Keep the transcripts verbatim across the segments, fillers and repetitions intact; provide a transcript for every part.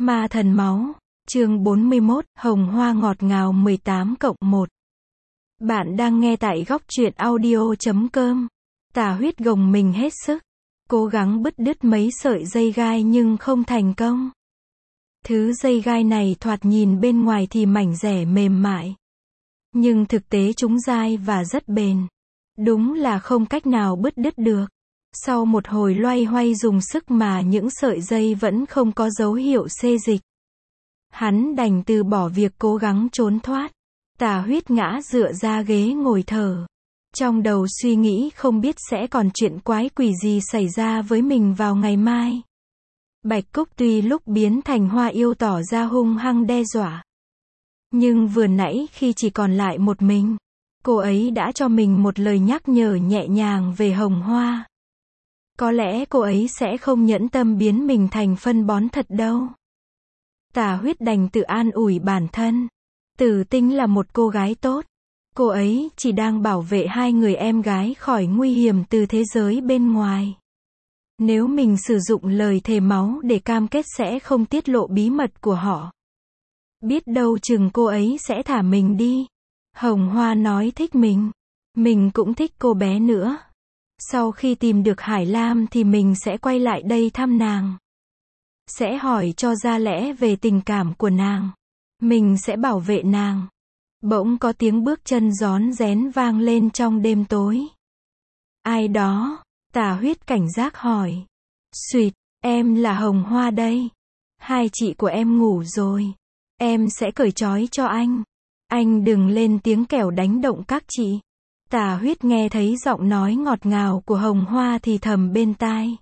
Ma thần máu, chương bốn mươi mốt, Hồng Hoa ngọt ngào mười tám cộng một. Bạn đang nghe tại góc truyện audio chấm com. Tà huyết gồng mình hết sức, cố gắng bứt đứt mấy sợi dây gai nhưng không thành công. Thứ dây gai này thoạt nhìn bên ngoài thì mảnh dẻ mềm mại, nhưng thực tế chúng dai và rất bền. Đúng là không cách nào bứt đứt được. Sau một hồi loay hoay dùng sức mà những sợi dây vẫn không có dấu hiệu xê dịch. Hắn đành từ bỏ việc cố gắng trốn thoát. Tà huyết ngã dựa ra ghế ngồi thở. Trong đầu suy nghĩ không biết sẽ còn chuyện quái quỷ gì xảy ra với mình vào ngày mai. Bạch Cúc tuy lúc biến thành hoa yêu tỏ ra hung hăng đe dọa, nhưng vừa nãy khi chỉ còn lại một mình, cô ấy đã cho mình một lời nhắc nhở nhẹ nhàng về Hồng Hoa. Có lẽ cô ấy sẽ không nhẫn tâm biến mình thành phân bón thật đâu. Tà huyết đành tự an ủi bản thân. Tử Tinh là một cô gái tốt. Cô ấy chỉ đang bảo vệ hai người em gái khỏi nguy hiểm từ thế giới bên ngoài. Nếu mình sử dụng lời thề máu để cam kết sẽ không tiết lộ bí mật của họ, biết đâu chừng cô ấy sẽ thả mình đi. Hồng Hoa nói thích mình. Mình cũng thích cô bé nữa. Sau khi tìm được Hải Lam thì mình sẽ quay lại đây thăm nàng. Sẽ hỏi cho ra lẽ về tình cảm của nàng. Mình sẽ bảo vệ nàng. Bỗng có tiếng bước chân rón rén vang lên trong đêm tối. Ai đó? Tà huyết cảnh giác hỏi. Xuyệt, em là Hồng Hoa đây. Hai chị của em ngủ rồi. Em sẽ cởi trói cho anh. Anh đừng lên tiếng kẻo đánh động các chị. Tà huyết nghe thấy giọng nói ngọt ngào của Hồng Hoa thì thầm bên tai.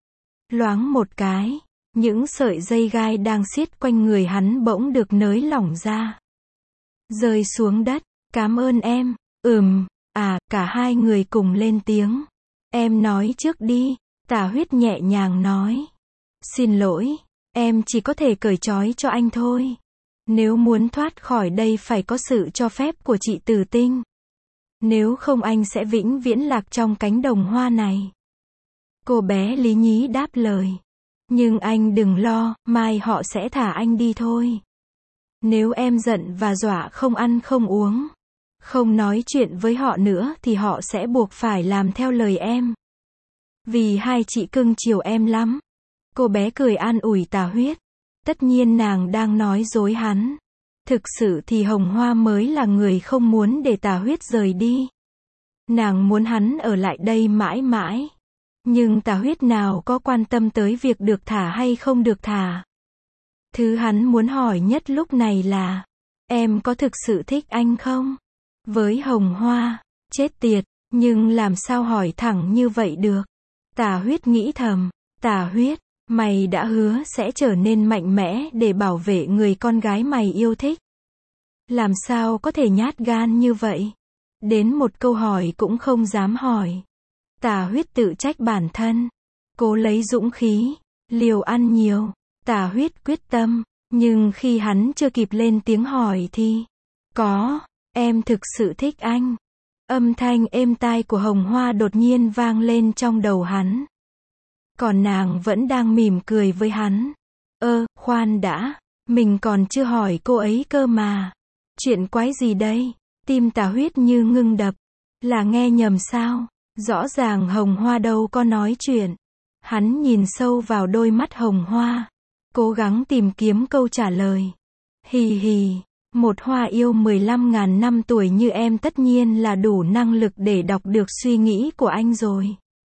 Loáng một cái, những sợi dây gai đang siết quanh người hắn bỗng được nới lỏng ra. Rơi xuống đất. Cảm ơn em. Ừm, à, cả hai người cùng lên tiếng. Em nói trước đi. Tà huyết nhẹ nhàng nói. Xin lỗi, em chỉ có thể cởi trói cho anh thôi. Nếu muốn thoát khỏi đây phải có sự cho phép của chị Tử Tinh. Nếu không anh sẽ vĩnh viễn lạc trong cánh đồng hoa này. Cô bé lý nhí đáp lời. Nhưng anh đừng lo, mai họ sẽ thả anh đi thôi. Nếu em giận và dọa không ăn không uống, không nói chuyện với họ nữa thì họ sẽ buộc phải làm theo lời em. Vì hai chị cưng chiều em lắm. Cô bé cười an ủi Tà huyết. Tất nhiên nàng đang nói dối hắn. Thực sự thì Hồng Hoa mới là người không muốn để Tà huyết rời đi. Nàng muốn hắn ở lại đây mãi mãi. Nhưng Tà huyết nào có quan tâm tới việc được thả hay không được thả. Thứ hắn muốn hỏi nhất lúc này là, em có thực sự thích anh không? Với Hồng Hoa, chết tiệt, nhưng làm sao hỏi thẳng như vậy được? Tà huyết nghĩ thầm. Tà huyết, mày đã hứa sẽ trở nên mạnh mẽ để bảo vệ người con gái mày yêu thích. Làm sao có thể nhát gan như vậy? Đến một câu hỏi cũng không dám hỏi. Tà huyết tự trách bản thân. Cố lấy dũng khí, liều ăn nhiều. Tà huyết quyết tâm, nhưng khi hắn chưa kịp lên tiếng hỏi thì, có, em thực sự thích anh. Âm thanh êm tai của Hồng Hoa đột nhiên vang lên trong đầu hắn. Còn nàng vẫn đang mỉm cười với hắn. Ơ, khoan đã, mình còn chưa hỏi cô ấy cơ mà. Chuyện quái gì đây? Tim Tà huyết như ngưng đập. Là nghe nhầm sao? Rõ ràng Hồng Hoa đâu có nói chuyện. Hắn nhìn sâu vào đôi mắt Hồng Hoa, cố gắng tìm kiếm câu trả lời. Hì hì, một hoa yêu mười lăm ngàn năm tuổi như em tất nhiên là đủ năng lực để đọc được suy nghĩ của anh rồi.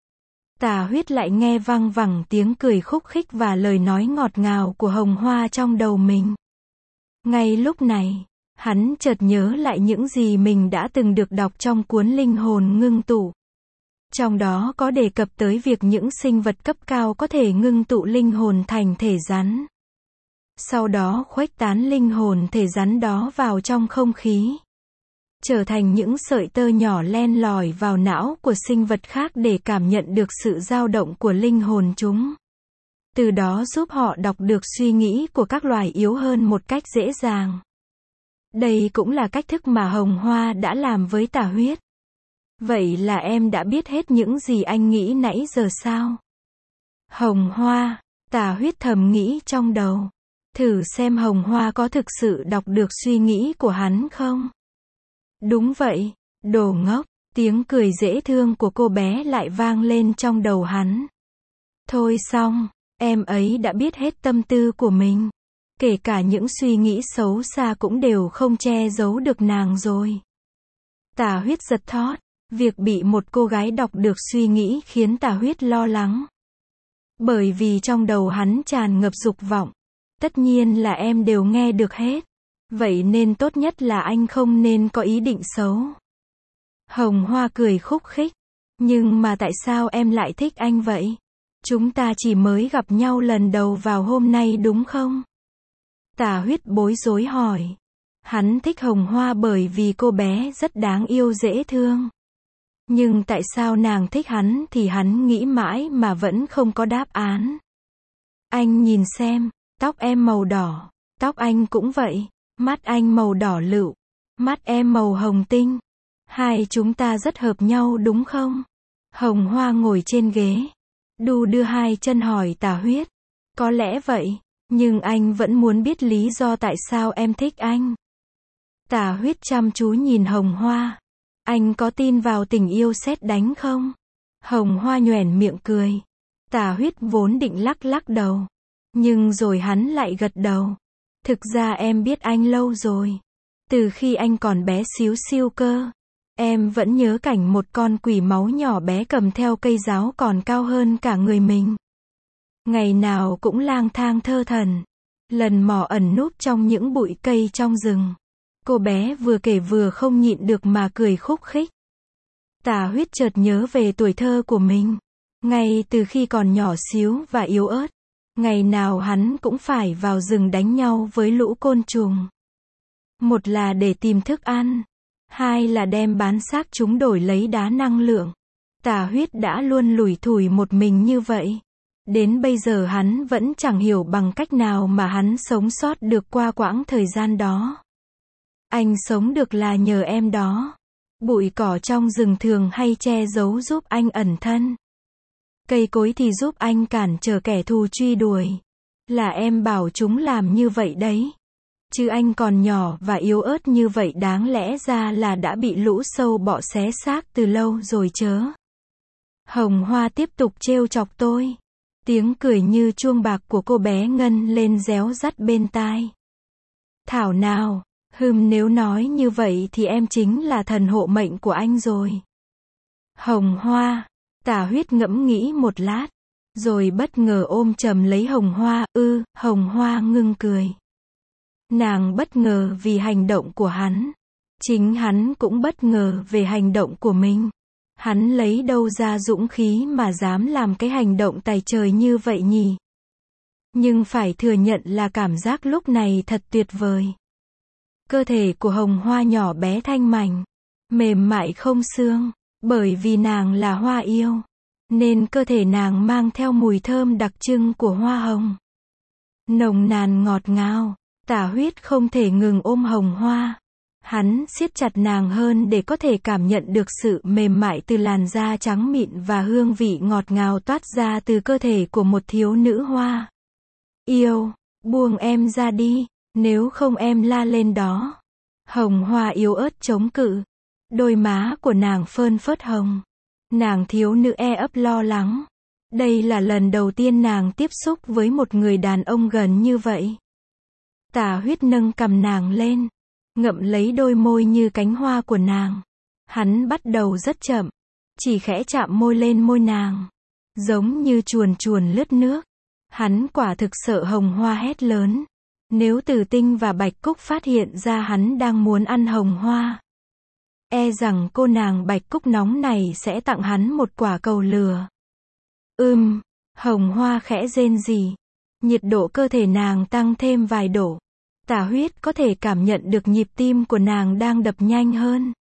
Tà huyết lại nghe văng vẳng tiếng cười khúc khích và lời nói ngọt ngào của Hồng Hoa trong đầu mình. Ngay lúc này, hắn chợt nhớ lại những gì mình đã từng được đọc trong cuốn Linh hồn ngưng tụ. Trong đó có đề cập tới việc những sinh vật cấp cao có thể ngưng tụ linh hồn thành thể rắn. Sau đó khuếch tán linh hồn thể rắn đó vào trong không khí. Trở thành những sợi tơ nhỏ len lỏi vào não của sinh vật khác để cảm nhận được sự dao động của linh hồn chúng. Từ đó giúp họ đọc được suy nghĩ của các loài yếu hơn một cách dễ dàng. Đây cũng là cách thức mà Hồng Hoa đã làm với Tà huyết. Vậy là em đã biết hết những gì anh nghĩ nãy giờ sao? Hồng Hoa, Tà huyết thầm nghĩ trong đầu. Thử xem Hồng Hoa có thực sự đọc được suy nghĩ của hắn không? Đúng vậy, đồ ngốc, tiếng cười dễ thương của cô bé lại vang lên trong đầu hắn. Thôi xong, em ấy đã biết hết tâm tư của mình. Kể cả những suy nghĩ xấu xa cũng đều không che giấu được nàng rồi. Tả Huyết giật thót. Việc bị một cô gái đọc được suy nghĩ khiến Tả Huyết lo lắng. Bởi vì trong đầu hắn tràn ngập dục vọng. Tất nhiên là em đều nghe được hết. Vậy nên tốt nhất là anh không nên có ý định xấu. Hồng Hoa cười khúc khích. Nhưng mà tại sao em lại thích anh vậy? Chúng ta chỉ mới gặp nhau lần đầu vào hôm nay đúng không? Tả Huyết bối rối hỏi. Hắn thích Hồng Hoa bởi vì cô bé rất đáng yêu dễ thương. Nhưng tại sao nàng thích hắn thì hắn nghĩ mãi mà vẫn không có đáp án. Anh nhìn xem, tóc em màu đỏ, tóc anh cũng vậy, mắt anh màu đỏ lựu, mắt em màu hồng tinh. Hai chúng ta rất hợp nhau đúng không? Hồng Hoa ngồi trên ghế, đu đưa hai chân hỏi Tả Huyết. Có lẽ vậy, nhưng anh vẫn muốn biết lý do tại sao em thích anh. Tả Huyết chăm chú nhìn Hồng Hoa. Anh có tin vào tình yêu sét đánh không? Hồng Hoa nhoẻn miệng cười. Tả Huyết vốn định lắc lắc đầu. Nhưng rồi hắn lại gật đầu. Thực ra em biết anh lâu rồi. Từ khi anh còn bé xíu xiu cơ. Em vẫn nhớ cảnh một con quỷ máu nhỏ bé cầm theo cây giáo còn cao hơn cả người mình. Ngày nào cũng lang thang thơ thẩn. Lần mò ẩn núp trong những bụi cây trong rừng. Cô bé vừa kể vừa không nhịn được mà cười khúc khích. Tả Huyết chợt nhớ về tuổi thơ của mình. Ngay từ khi còn nhỏ xíu và yếu ớt. Ngày nào hắn cũng phải vào rừng đánh nhau với lũ côn trùng. Một là để tìm thức ăn. Hai là đem bán xác chúng đổi lấy đá năng lượng. Tả Huyết đã luôn lủi thủi một mình như vậy. Đến bây giờ hắn vẫn chẳng hiểu bằng cách nào mà hắn sống sót được qua quãng thời gian đó. Anh sống được là nhờ em đó. Bụi cỏ trong rừng thường hay che giấu giúp anh ẩn thân. Cây cối thì giúp anh cản trở kẻ thù truy đuổi. Là em bảo chúng làm như vậy đấy. Chứ anh còn nhỏ và yếu ớt như vậy đáng lẽ ra là đã bị lũ sâu bọ xé xác từ lâu rồi chớ. Hồng Hoa tiếp tục trêu chọc tôi. Tiếng cười như chuông bạc của cô bé ngân lên réo rắt bên tai. Thảo nào, hừm nếu nói như vậy thì em chính là thần hộ mệnh của anh rồi. Hồng Hoa, Tả Huyết ngẫm nghĩ một lát, rồi bất ngờ ôm chầm lấy Hồng Hoa, ư, Hồng Hoa ngưng cười. Nàng bất ngờ vì hành động của hắn. Chính hắn cũng bất ngờ về hành động của mình. Hắn lấy đâu ra dũng khí mà dám làm cái hành động tày trời như vậy nhỉ? Nhưng phải thừa nhận là cảm giác lúc này thật tuyệt vời. Cơ thể của Hồng Hoa nhỏ bé thanh mảnh, mềm mại không xương, bởi vì nàng là hoa yêu, nên cơ thể nàng mang theo mùi thơm đặc trưng của hoa hồng. Nồng nàn ngọt ngào, Tả Huyết không thể ngừng ôm Hồng Hoa. Hắn siết chặt nàng hơn để có thể cảm nhận được sự mềm mại từ làn da trắng mịn và hương vị ngọt ngào toát ra từ cơ thể của một thiếu nữ hoa. Yêu, buông em ra đi, nếu không em la lên đó. Hồng Hoa yếu ớt chống cự. Đôi má của nàng phơn phớt hồng. Nàng thiếu nữ e ấp lo lắng. Đây là lần đầu tiên nàng tiếp xúc với một người đàn ông gần như vậy. Tả Huyết nâng cằm nàng lên, ngậm lấy đôi môi như cánh hoa của nàng. Hắn bắt đầu rất chậm, chỉ khẽ chạm môi lên môi nàng, giống như chuồn chuồn lướt nước. Hắn quả thực sợ Hồng Hoa hét lớn. Nếu Tử Tinh và Bạch Cúc phát hiện ra hắn đang muốn ăn Hồng Hoa, e rằng cô nàng Bạch Cúc nóng này sẽ tặng hắn một quả cầu lửa. Ưm, Hồng Hoa khẽ rên rỉ. Nhiệt độ cơ thể nàng tăng thêm vài độ. Tả Huyết có thể cảm nhận được nhịp tim của nàng đang đập nhanh hơn.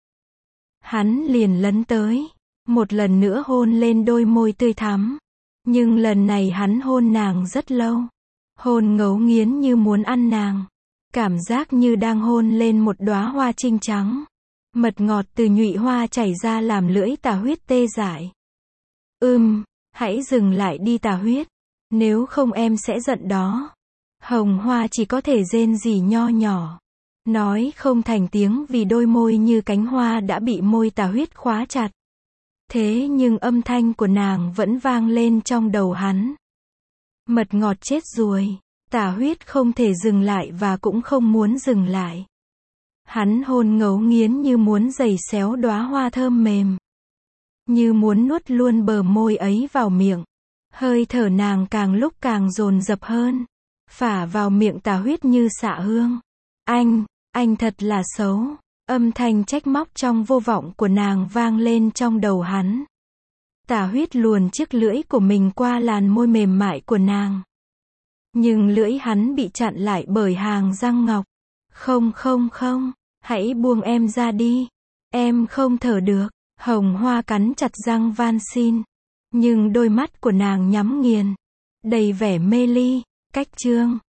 Hắn liền lấn tới, một lần nữa hôn lên đôi môi tươi thắm. Nhưng lần này hắn hôn nàng rất lâu. Hôn ngấu nghiến như muốn ăn nàng. Cảm giác như đang hôn lên một đóa hoa trinh trắng. Mật ngọt từ nhụy hoa chảy ra làm lưỡi Tả Huyết tê dại. Ưm, hãy dừng lại đi Tả Huyết. Nếu không em sẽ giận đó. Hồng Hoa chỉ có thể rên rỉ nho nhỏ. Nói không thành tiếng vì đôi môi như cánh hoa đã bị môi Tà Huyết khóa chặt. Thế nhưng âm thanh của nàng vẫn vang lên trong đầu hắn. Mật ngọt chết ruồi. Tà Huyết không thể dừng lại và cũng không muốn dừng lại. Hắn hôn ngấu nghiến như muốn giày xéo đóa hoa thơm mềm. Như muốn nuốt luôn bờ môi ấy vào miệng. Hơi thở nàng càng lúc càng dồn dập hơn. Phả vào miệng Tà Huyết như xạ hương. Anh, anh thật là xấu. Âm thanh trách móc trong vô vọng của nàng vang lên trong đầu hắn. Tà Huyết luồn chiếc lưỡi của mình qua làn môi mềm mại của nàng. Nhưng lưỡi hắn bị chặn lại bởi hàng răng ngọc. Không không không, hãy buông em ra đi. Em không thở được. Hồng Hoa cắn chặt răng van xin. Nhưng đôi mắt của nàng nhắm nghiền. Đầy vẻ mê ly. Cách chương